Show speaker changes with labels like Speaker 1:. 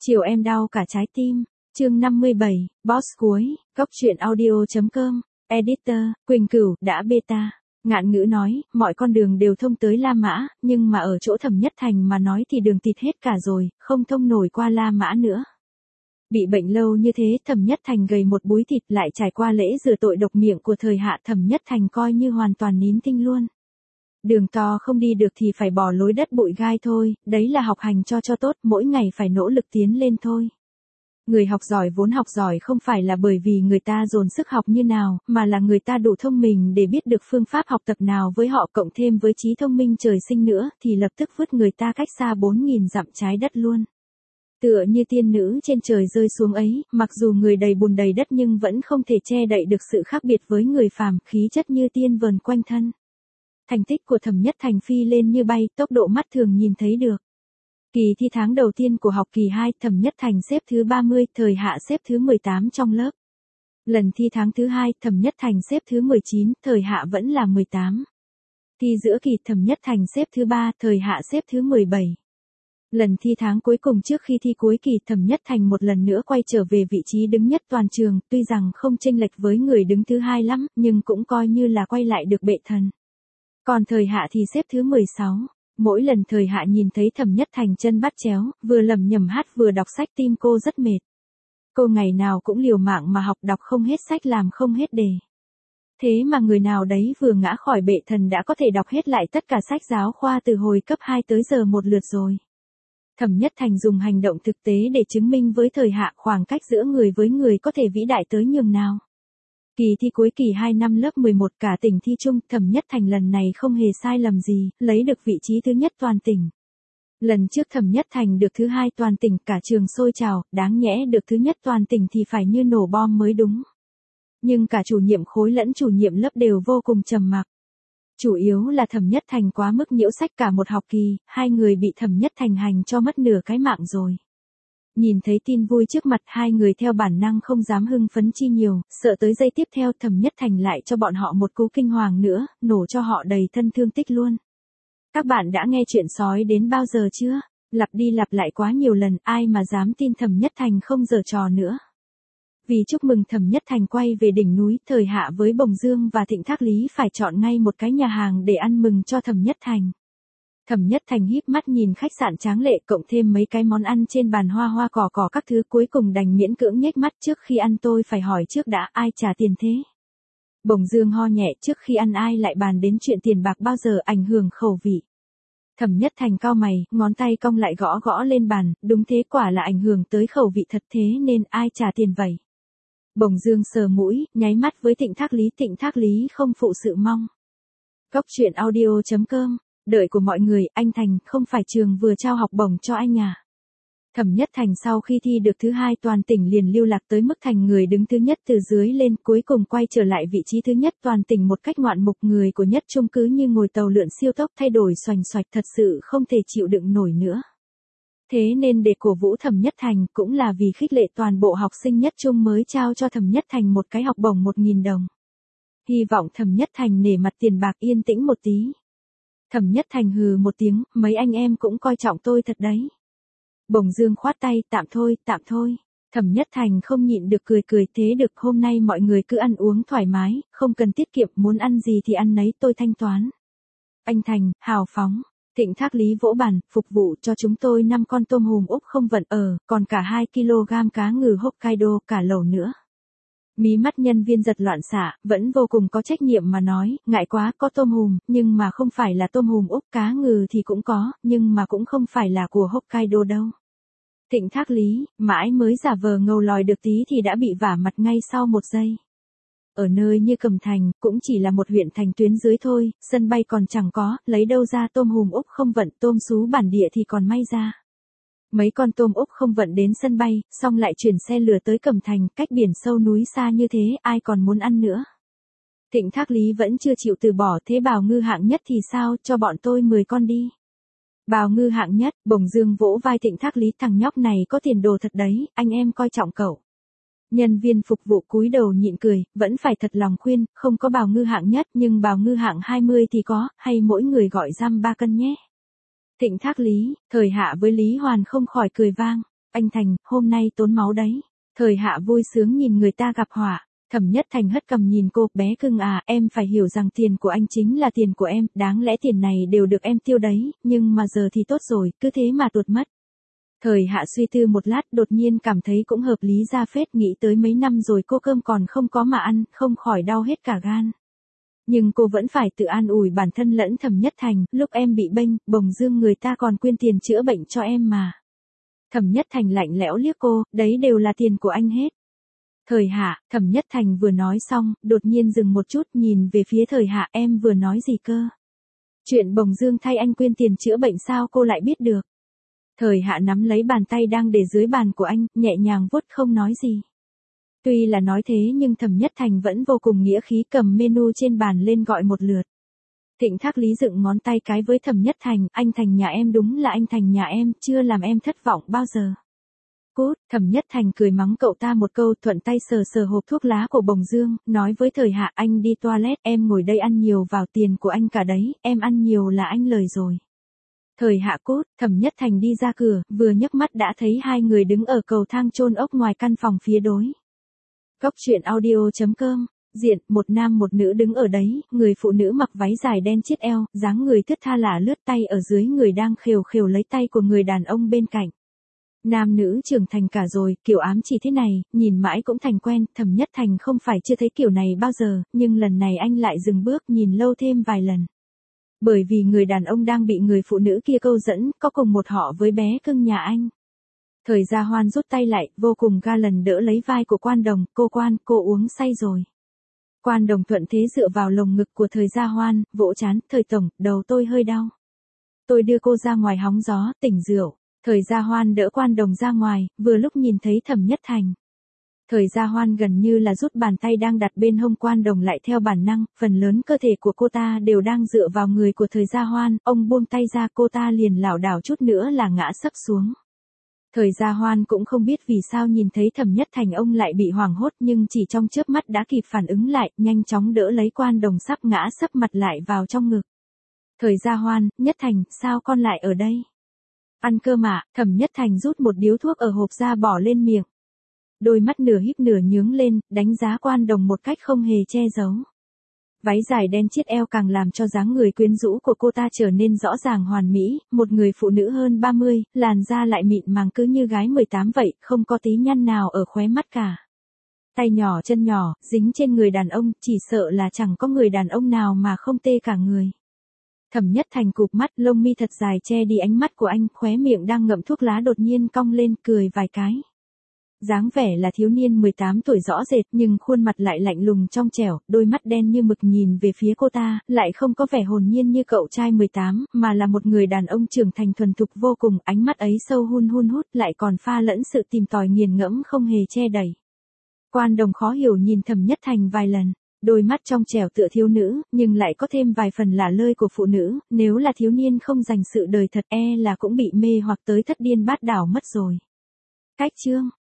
Speaker 1: Chiều em đau cả trái tim. Chương 57, Boss cuối, Cốc truyện audio.com, Editor, Quỳnh Cửu, đã beta. Ngạn Ngữ nói, mọi con đường đều thông tới La Mã, nhưng mà ở chỗ Thẩm Nhất Thành mà nói thì đường tịt hết cả rồi, không thông nổi qua La Mã nữa. Bị bệnh lâu như thế, Thẩm Nhất Thành gầy một búi thịt, lại trải qua lễ rửa tội độc miệng của thời Hạ, Thẩm Nhất Thành coi như hoàn toàn nín thinh luôn. Đường to không đi được thì phải bỏ lối đất bụi gai thôi, đấy là học hành cho tốt, mỗi ngày phải nỗ lực tiến lên thôi. Người học giỏi vốn học giỏi không phải là bởi vì người ta dồn sức học như nào, mà là người ta đủ thông minh để biết được phương pháp học tập nào với họ, cộng thêm với trí thông minh trời sinh nữa, thì lập tức vứt người ta cách xa 4.000 dặm trái đất luôn. Tựa như tiên nữ trên trời rơi xuống ấy, mặc dù người đầy bùn đầy đất nhưng vẫn không thể che đậy được sự khác biệt với người phàm, khí chất như tiên vờn quanh thân. Thành tích của Thẩm Nhất Thành phi lên như bay, tốc độ mắt thường nhìn thấy được. Kỳ thi tháng đầu tiên của học kỳ 2, Thẩm Nhất Thành xếp thứ 30, thời Hạ xếp thứ 18 trong lớp. Lần thi tháng thứ 2, Thẩm Nhất Thành xếp thứ 19, thời Hạ vẫn là 18. Thi giữa kỳ, Thẩm Nhất Thành xếp thứ 3, thời Hạ xếp thứ 17. Lần thi tháng cuối cùng trước khi thi cuối kỳ, Thẩm Nhất Thành một lần nữa quay trở về vị trí đứng nhất toàn trường, tuy rằng không chênh lệch với người đứng thứ 2 lắm, nhưng cũng coi như là quay lại được bệ thần. Còn thời Hạ thì xếp thứ 16. Mỗi lần thời Hạ nhìn thấy Thẩm Nhất Thành chân bắt chéo, vừa lẩm nhẩm hát vừa đọc sách, tim cô rất mệt. Cô ngày nào cũng liều mạng mà học, đọc không hết sách, làm không hết đề. Thế mà người nào đấy vừa ngã khỏi bệ thần đã có thể đọc hết lại tất cả sách giáo khoa từ hồi cấp 2 tới giờ một lượt rồi. Thẩm Nhất Thành dùng hành động thực tế để chứng minh với thời Hạ khoảng cách giữa người với người có thể vĩ đại tới nhường nào. Kỳ thi cuối kỳ 2 năm lớp 11 cả tỉnh thi chung, Thẩm Nhất Thành lần này không hề sai lầm gì, lấy được vị trí thứ nhất toàn tỉnh. Lần trước Thẩm Nhất Thành được thứ 2 toàn tỉnh, cả trường sôi trào, đáng nhẽ được thứ nhất toàn tỉnh thì phải như nổ bom mới đúng. Nhưng cả chủ nhiệm khối lẫn chủ nhiệm lớp đều vô cùng trầm mặc. Chủ yếu là Thẩm Nhất Thành quá mức nhiễu sách cả một học kỳ, hai người bị Thẩm Nhất Thành hành cho mất nửa cái mạng rồi. Nhìn thấy tin vui trước mặt, hai người theo bản năng không dám hưng phấn chi nhiều, sợ tới giây tiếp theo Thẩm Nhất Thành lại cho bọn họ một cú kinh hoàng nữa, nổ cho họ đầy thân thương tích luôn. Các bạn đã nghe chuyện sói đến bao giờ chưa? Lặp đi lặp lại quá nhiều lần, ai mà dám tin Thẩm Nhất Thành không giở trò nữa. Vì chúc mừng Thẩm Nhất Thành quay về đỉnh núi, thời Hạ với Bồng Dương và Thịnh Thác Lý phải chọn ngay một cái nhà hàng để ăn mừng cho Thẩm Nhất Thành. Thẩm Nhất Thành híp mắt nhìn khách sạn tráng lệ, cộng thêm mấy cái món ăn trên bàn hoa hoa cỏ cỏ các thứ, cuối cùng đành miễn cưỡng nhếch mắt, trước khi ăn tôi phải hỏi trước đã, ai trả tiền thế? Bồng Dương ho nhẹ, trước khi ăn ai lại bàn đến chuyện tiền bạc bao giờ, ảnh hưởng khẩu vị. Thẩm Nhất Thành cau mày, ngón tay cong lại gõ gõ lên bàn, đúng thế, quả là ảnh hưởng tới khẩu vị thật, thế nên ai trả tiền vậy? Bồng Dương sờ mũi, nháy mắt với Thịnh Thác Lý không phụ sự mong. Cốc truyện audio.com, đợi của mọi người, anh Thành, không phải trường vừa trao học bổng cho anh à? Thẩm Nhất Thành sau khi thi được thứ 2 toàn tỉnh liền lưu lạc tới mức thành người đứng thứ nhất từ dưới lên, cuối cùng quay trở lại vị trí thứ nhất toàn tỉnh một cách ngoạn mục, người của Nhất Trung cứ như ngồi tàu lượn siêu tốc thay đổi xoành xoạch, thật sự không thể chịu đựng nổi nữa. Thế nên để cổ vũ Thẩm Nhất Thành, cũng là vì khích lệ toàn bộ học sinh Nhất Trung mới trao cho Thẩm Nhất Thành một cái học bổng 1.000 đồng. Hy vọng Thẩm Nhất Thành nể mặt tiền bạc yên tĩnh một tí. Thẩm Nhất Thành hừ một tiếng, mấy anh em cũng coi trọng tôi thật đấy. Bồng Dương khoát tay, tạm thôi. Thẩm Nhất Thành không nhịn được cười, thế được, hôm nay mọi người cứ ăn uống thoải mái, không cần tiết kiệm, muốn ăn gì thì ăn nấy, tôi thanh toán. Anh Thành, hào phóng. Thịnh Thác Lý vỗ bàn, phục vụ cho chúng tôi 5 con tôm hùm Úc không vận, còn cả 2 kg cá ngừ Hokkaido, cả lẩu nữa. Mí mắt nhân viên giật loạn xạ, vẫn vô cùng có trách nhiệm mà nói, ngại quá, có tôm hùm, nhưng mà không phải là tôm hùm Úc, cá ngừ thì cũng có, nhưng mà cũng không phải là của Hokkaido đâu. Thịnh Thác Lý, mãi mới giả vờ ngầu lòi được tí thì đã bị vả mặt ngay sau một giây. Ở nơi như Cẩm Thành, cũng chỉ là một huyện thành tuyến dưới thôi, sân bay còn chẳng có, lấy đâu ra tôm hùm Úc không vận, tôm sú bản địa thì còn may ra. Mấy con tôm Úc không vận đến sân bay, xong lại chuyển xe lửa tới Cẩm Thành, cách biển sâu núi xa như thế, ai còn muốn ăn nữa. Thịnh Thác Lý vẫn chưa chịu từ bỏ, thế bào ngư hạng nhất thì sao, cho bọn tôi 10 con đi. Bào ngư hạng nhất, Bồng Dương vỗ vai Thịnh Thác Lý, thằng nhóc này có tiền đồ thật đấy, anh em coi trọng cậu. Nhân viên phục vụ cúi đầu nhịn cười, vẫn phải thật lòng khuyên, không có bào ngư hạng nhất nhưng bào ngư hạng 20 thì có, hay mỗi người gọi giam 3 cân nhé. Thịnh Thác Lý, thời Hạ với Lý Hoàn không khỏi cười vang. Anh Thành, hôm nay tốn máu đấy. Thời Hạ vui sướng nhìn người ta gặp họa. Thẩm Nhất Thành hất cằm nhìn cô, bé cưng à, em phải hiểu rằng tiền của anh chính là tiền của em, đáng lẽ tiền này đều được em tiêu đấy, nhưng mà giờ thì tốt rồi, cứ thế mà tuột mất. Thời Hạ suy tư một lát, đột nhiên cảm thấy cũng hợp lý ra phết, nghĩ tới mấy năm rồi cô cơm còn không có mà ăn, không khỏi đau hết cả gan. Nhưng cô vẫn phải tự an ủi bản thân lẫn Thẩm Nhất Thành, lúc em bị bênh, bồng dương người ta còn quyên tiền chữa bệnh cho em mà. Thẩm Nhất Thành lạnh lẽo liếc cô, đấy đều là tiền của anh hết. Thời Hạ, Thẩm Nhất Thành vừa nói xong, đột nhiên dừng một chút nhìn về phía Thời Hạ, em vừa nói gì cơ? Chuyện bồng dương thay anh quyên tiền chữa bệnh sao cô lại biết được? Thời Hạ nắm lấy bàn tay đang để dưới bàn của anh, nhẹ nhàng vuốt không nói gì. Tuy là nói thế nhưng Thẩm Nhất Thành vẫn vô cùng nghĩa khí cầm menu trên bàn lên gọi một lượt. Thịnh Thác Lý dựng ngón tay cái với Thẩm Nhất Thành, anh Thành nhà em đúng là anh Thành nhà em, chưa làm em thất vọng bao giờ. Cút, Thẩm Nhất Thành cười mắng cậu ta một câu, thuận tay sờ sờ hộp thuốc lá của Bồng Dương, nói với Thời Hạ, anh đi toilet, em ngồi đây ăn nhiều vào, tiền của anh cả đấy, em ăn nhiều là anh lời rồi. Thời Hạ cút, Thẩm Nhất Thành đi ra cửa, vừa nhấc mắt đã thấy hai người đứng ở cầu thang chôn ốc ngoài căn phòng phía đối. Góc truyện audio.com, diện, một nam một nữ đứng ở đấy, người phụ nữ mặc váy dài đen chiết eo, dáng người thướt tha lả lướt, tay ở dưới người đang khều khều lấy tay của người đàn ông bên cạnh. Nam nữ trưởng thành cả rồi, kiểu ám chỉ thế này, nhìn mãi cũng thành quen, Thẩm Nhất Thành không phải chưa thấy kiểu này bao giờ, nhưng lần này anh lại dừng bước nhìn lâu thêm vài lần. Bởi vì người đàn ông đang bị người phụ nữ kia câu dẫn, có cùng một họ với bé cưng nhà anh. Thời Gia Hoan rút tay lại, vô cùng ga lần đỡ lấy vai của Quan Đồng, cô uống say rồi. Quan Đồng thuận thế dựa vào lồng ngực của Thời Gia Hoan, vỗ chán, Thời Tổng, đầu tôi hơi đau. Tôi đưa cô ra ngoài hóng gió, tỉnh rượu. Thời Gia Hoan đỡ Quan Đồng ra ngoài, vừa lúc nhìn thấy Thẩm Nhất Thành. Thời Gia Hoan gần như là rút bàn tay đang đặt bên hông Quan Đồng lại theo bản năng, phần lớn cơ thể của cô ta đều đang dựa vào người của Thời Gia Hoan, ông buông tay ra cô ta liền lảo đảo chút nữa là ngã sấp xuống. Thời Gia Hoan cũng không biết vì sao nhìn thấy Thẩm Nhất Thành ông lại bị hoảng hốt nhưng chỉ trong chớp mắt đã kịp phản ứng lại, nhanh chóng đỡ lấy Quan Đồng sắp ngã sấp mặt lại vào trong ngực. Thời Gia Hoan, Nhất Thành, sao con lại ở đây? Ăn cơm ạ, Thẩm Nhất Thành rút một điếu thuốc ở hộp ra bỏ lên miệng. Đôi mắt nửa híp nửa nhướng lên, đánh giá Quan Đồng một cách không hề che giấu. Váy dài đen chiết eo càng làm cho dáng người quyến rũ của cô ta trở nên rõ ràng hoàn mỹ, một người phụ nữ hơn 30, làn da lại mịn màng cứ như gái 18 vậy, không có tí nhăn nào ở khóe mắt cả. Tay nhỏ chân nhỏ, dính trên người đàn ông, chỉ sợ là chẳng có người đàn ông nào mà không tê cả người. Thẩm Nhất Thành cụp mắt, lông mi thật dài che đi ánh mắt của anh, khóe miệng đang ngậm thuốc lá đột nhiên cong lên, cười vài cái. Dáng vẻ là thiếu niên 18 tuổi rõ rệt nhưng khuôn mặt lại lạnh lùng trong trẻo, đôi mắt đen như mực nhìn về phía cô ta, lại không có vẻ hồn nhiên như cậu trai 18, mà là một người đàn ông trưởng thành thuần thục vô cùng, ánh mắt ấy sâu hun hun hút lại còn pha lẫn sự tìm tòi nghiền ngẫm không hề che đậy. Quan Đồng khó hiểu nhìn Thẩm Nhất Thành vài lần. Đôi mắt trong trẻo tựa thiếu nữ, nhưng lại có thêm vài phần lả lơi của phụ nữ, nếu là thiếu niên không dành sự đời thật là cũng bị mê hoặc tới thất điên bát đảo mất rồi. Cách chương